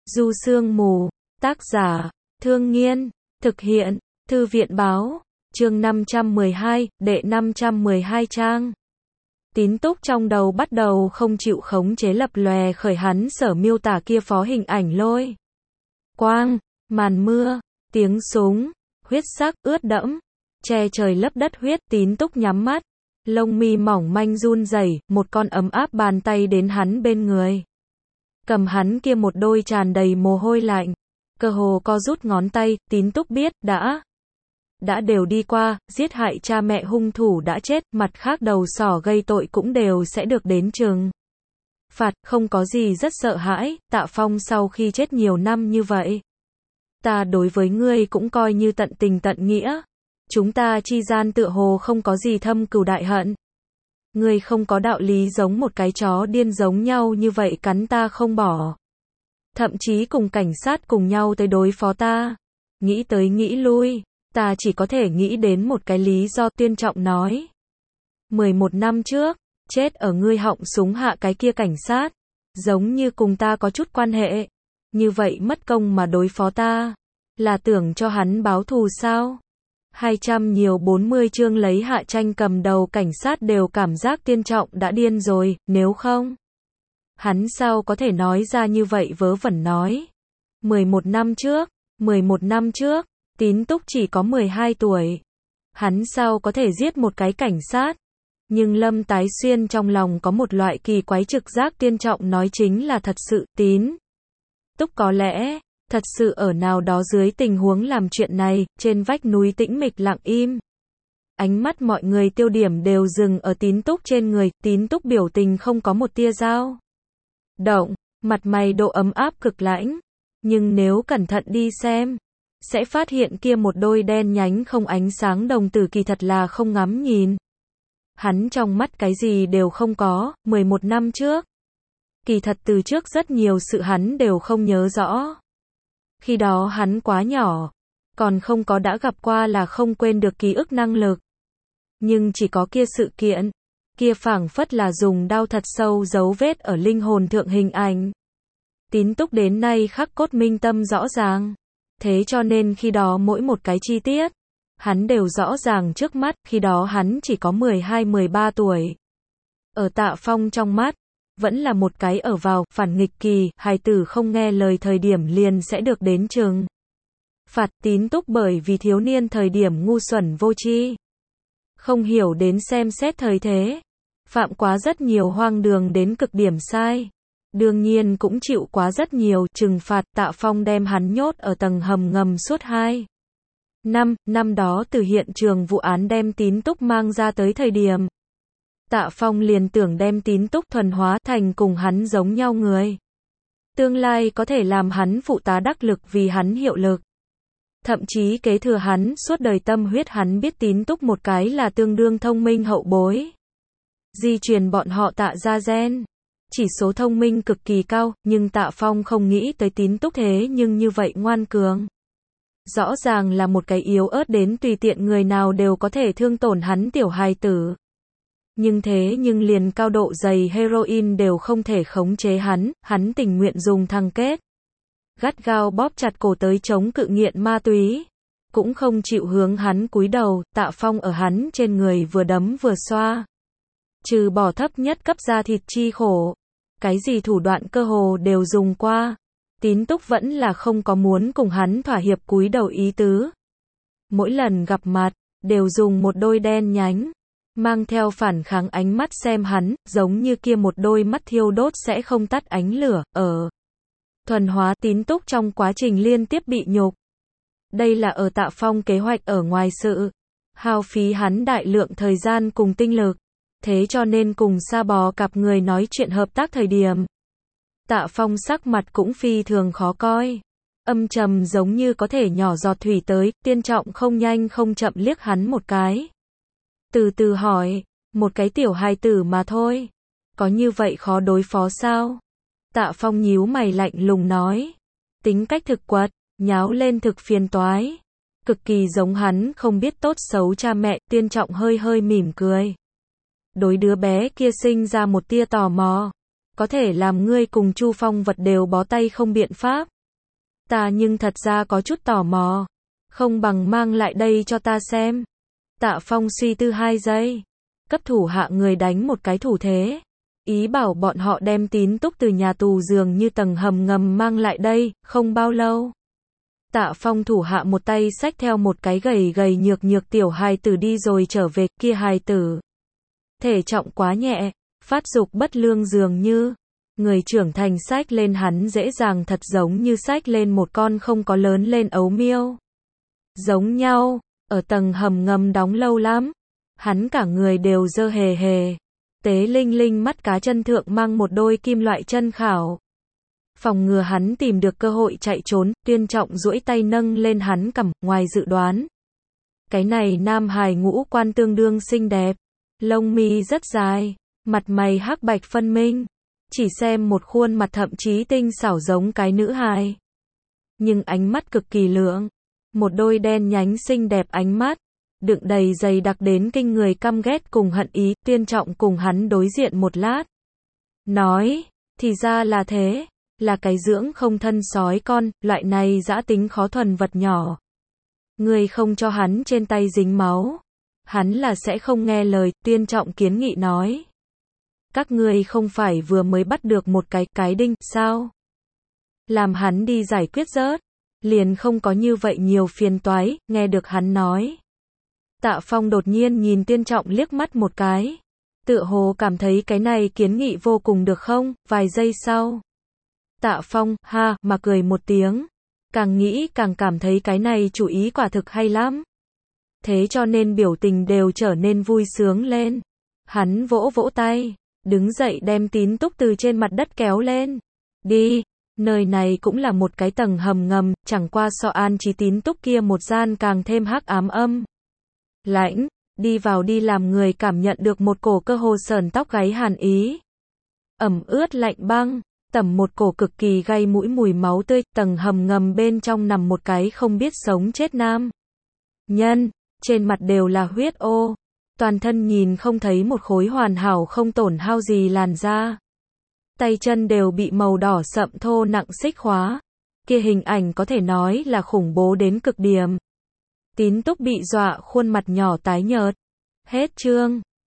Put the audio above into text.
Du Sương Mù, tác giả, Thương Nghiên, thực hiện, Thư viện báo, chương 512, đệ 512 trang. Tín túc trong đầu bắt đầu không chịu khống chế lập lòe khởi hắn sở miêu tả kia phó hình ảnh lôi. Quang, màn mưa, tiếng súng, huyết sắc, ướt đẫm, che trời lấp đất huyết. Tín túc nhắm mắt, lông mi mỏng manh run rẩy, một con ấm áp bàn tay đến hắn bên người. Cầm hắn kia một đôi tràn đầy mồ hôi lạnh, cơ hồ co rút ngón tay. Tín túc biết, đã đều đi qua, giết hại cha mẹ hung thủ đã chết, mặt khác đầu sỏ gây tội cũng đều sẽ được đến trừng phạt, không có gì rất sợ hãi. Tạ Phong sau khi chết nhiều năm như vậy, ta đối với ngươi cũng coi như tận tình tận nghĩa, chúng ta chi gian tựa hồ không có gì thâm cừu đại hận. Ngươi không có đạo lý giống một cái chó điên giống nhau như vậy cắn ta không bỏ. Thậm chí cùng cảnh sát cùng nhau tới đối phó ta. Nghĩ tới nghĩ lui, ta chỉ có thể nghĩ đến một cái lý do. Tuyên Trọng nói, 11 năm trước, chết ở ngươi họng súng hạ cái kia cảnh sát, giống như cùng ta có chút quan hệ. Như vậy mất công mà đối phó ta, là tưởng cho hắn báo thù sao? 200 nhiều 40 chương lấy Hạ Tranh cầm đầu cảnh sát đều cảm giác Tuyên Trọng đã điên rồi, nếu không, hắn sao có thể nói ra như vậy vớ vẩn nói. 11 năm trước, Tín túc chỉ có 12 tuổi. Hắn sao có thể giết một cái cảnh sát? Nhưng Lâm Tái Xuyên trong lòng có một loại kỳ quái trực giác Tuyên Trọng nói chính là thật sự. Tín túc có lẽ thật sự ở nào đó dưới tình huống làm chuyện này. Trên vách núi tĩnh mịch lặng im, ánh mắt mọi người tiêu điểm đều dừng ở Tín túc trên người. Tín túc biểu tình không có một tia dao động, mặt mày độ ấm áp cực lãnh. Nhưng nếu cẩn thận đi xem, sẽ phát hiện kia một đôi đen nhánh không ánh sáng đồng tử kỳ thật là không ngắm nhìn. Hắn trong mắt cái gì đều không có. 11 năm trước, kỳ thật từ trước rất nhiều sự hắn đều không nhớ rõ. Khi đó hắn quá nhỏ, còn không có đã gặp qua là không quên được ký ức năng lực. Nhưng chỉ có kia sự kiện, kia phảng phất là dùng đao thật sâu dấu vết ở linh hồn thượng hình ảnh. Tín túc đến nay khắc cốt minh tâm rõ ràng. Thế cho nên khi đó mỗi một cái chi tiết, hắn đều rõ ràng trước mắt. Khi đó hắn chỉ có 12-13 tuổi. Ở Tạ Phong trong mắt, vẫn là một cái ở vào phản nghịch kỳ, hài tử không nghe lời thời điểm liền sẽ được đến trừng phạt. Tín túc bởi vì thiếu niên thời điểm ngu xuẩn vô tri, không hiểu đến xem xét thời thế, phạm quá rất nhiều hoang đường đến cực điểm sai. Đương nhiên cũng chịu quá rất nhiều trừng phạt. Tạ Phong đem hắn nhốt ở tầng hầm ngầm suốt 2 năm. Năm đó từ hiện trường vụ án đem Tín túc mang ra tới thời điểm, Tạ Phong liền tưởng đem Tín túc thuần hóa thành cùng hắn giống nhau người. Tương lai có thể làm hắn phụ tá đắc lực vì hắn hiệu lực. Thậm chí kế thừa hắn suốt đời tâm huyết. Hắn biết Tín túc một cái là tương đương thông minh hậu bối, di truyền bọn họ Tạ gia gen, chỉ số thông minh cực kỳ cao. Nhưng Tạ Phong không nghĩ tới Tín túc thế nhưng như vậy ngoan cường. Rõ ràng là một cái yếu ớt đến tùy tiện người nào đều có thể thương tổn hắn tiểu hài tử. Nhưng liền cao độ dày heroin đều không thể khống chế hắn. Hắn tình nguyện dùng thăng kết gắt gao bóp chặt cổ tới chống cự nghiện ma túy, cũng không chịu hướng hắn cúi đầu. Tạ Phong ở hắn trên người vừa đấm vừa xoa, trừ bỏ thấp nhất cấp da thịt chi khổ, cái gì thủ đoạn cơ hồ đều dùng qua. Tín túc vẫn là không có muốn cùng hắn thỏa hiệp cúi đầu ý tứ. Mỗi lần gặp mặt, đều dùng một đôi đen nhánh, mang theo phản kháng ánh mắt xem hắn, giống như kia một đôi mắt thiêu đốt sẽ không tắt ánh lửa. Ở thuần hóa Tín túc trong quá trình liên tiếp bị nhục. Đây là ở Tạ Phong kế hoạch ở ngoài sự hao phí hắn đại lượng thời gian cùng tinh lực. Thế cho nên cùng Sa Bò cặp người nói chuyện hợp tác thời điểm, Tạ Phong sắc mặt cũng phi thường khó coi, âm trầm giống như có thể nhỏ giọt thủy tới. Tuyên Trọng không nhanh không chậm liếc hắn một cái, từ từ hỏi, một cái tiểu hài tử mà thôi, có như vậy khó đối phó sao? Tạ Phong nhíu mày lạnh lùng nói, tính cách thực quật, nháo lên thực phiền toái, cực kỳ giống hắn không biết tốt xấu cha mẹ. Tuyên Trọng hơi hơi mỉm cười, đối đứa bé kia sinh ra một tia tò mò. có thể làm ngươi cùng Chu Phong vật đều bó tay không biện pháp. Ta nhưng thật ra có chút tò mò, không bằng mang lại đây cho ta xem. Tạ Phong suy tư 2 giây, cấp thủ hạ người đánh một cái thủ thế, ý bảo bọn họ đem Tín Túc từ nhà tù dường như tầng hầm ngầm mang lại đây. Không bao lâu, Tạ Phong thủ hạ một tay xách theo một cái gầy gầy nhược nhược tiểu hài tử đi rồi trở về. Kia hài tử thể trọng quá nhẹ, phát dục bất lương dường như người trưởng thành xách lên hắn dễ dàng thật giống như xách lên một con không có lớn lên ấu miêu. Giống nhau, ở tầng hầm ngầm đóng lâu lắm, hắn cả người đều dơ hề hề, tế linh linh mắt cá chân thượng mang một đôi kim loại chân khảo. Phòng ngừa hắn tìm được cơ hội chạy trốn, Tuyên Trọng duỗi tay nâng lên hắn cằm. Ngoài dự đoán, cái này nam hài ngũ quan tương đương xinh đẹp, lông mi rất dài, mặt mày hắc bạch phân minh, chỉ xem một khuôn mặt thậm chí tinh xảo giống cái nữ hài. Nhưng ánh mắt cực kỳ lượng, một đôi đen nhánh xinh đẹp ánh mắt, đựng đầy dày đặc đến kinh người căm ghét cùng hận ý. Tuyên Trọng cùng hắn đối diện một lát, nói, thì ra là thế, là cái dưỡng không thân sói con, loại này dã tính khó thuần vật nhỏ. Ngươi không cho hắn trên tay dính máu, hắn là sẽ không nghe lời. Tuyên Trọng kiến nghị nói, các ngươi không phải vừa mới bắt được một cái đinh, sao? Làm hắn đi giải quyết rớt, liền không có như vậy nhiều phiền toái. Nghe được hắn nói, Tạ Phong đột nhiên nhìn Tuyên Trọng liếc mắt một cái, tựa hồ cảm thấy cái này kiến nghị vô cùng được không. Vài giây sau, Tạ Phong, ha, mà cười một tiếng, càng nghĩ càng cảm thấy cái này chủ ý quả thực hay lắm. Thế cho nên biểu tình đều trở nên vui sướng lên. Hắn vỗ vỗ tay, đứng dậy đem Tín Túc từ trên mặt đất kéo lên. Đi, nơi này cũng là một cái tầng hầm ngầm, chẳng qua so an trí Tín Túc kia một gian càng thêm hắc ám âm lãnh. Đi vào đi, làm người cảm nhận được một cổ cơ hồ sờn tóc gáy hàn ý. Ẩm ướt lạnh băng, tẩm một cổ cực kỳ gây mũi mùi máu tươi. Tầng hầm ngầm bên trong nằm một cái không biết sống chết nam nhân, trên mặt đều là huyết ô, toàn thân nhìn không thấy một khối hoàn hảo không tổn hao gì làn da. Tay chân đều bị màu đỏ sậm thô nặng xích khóa. Kia hình ảnh có thể nói là khủng bố đến cực điểm. Tín Túc bị dọa khuôn mặt nhỏ tái nhợt. Hết chương.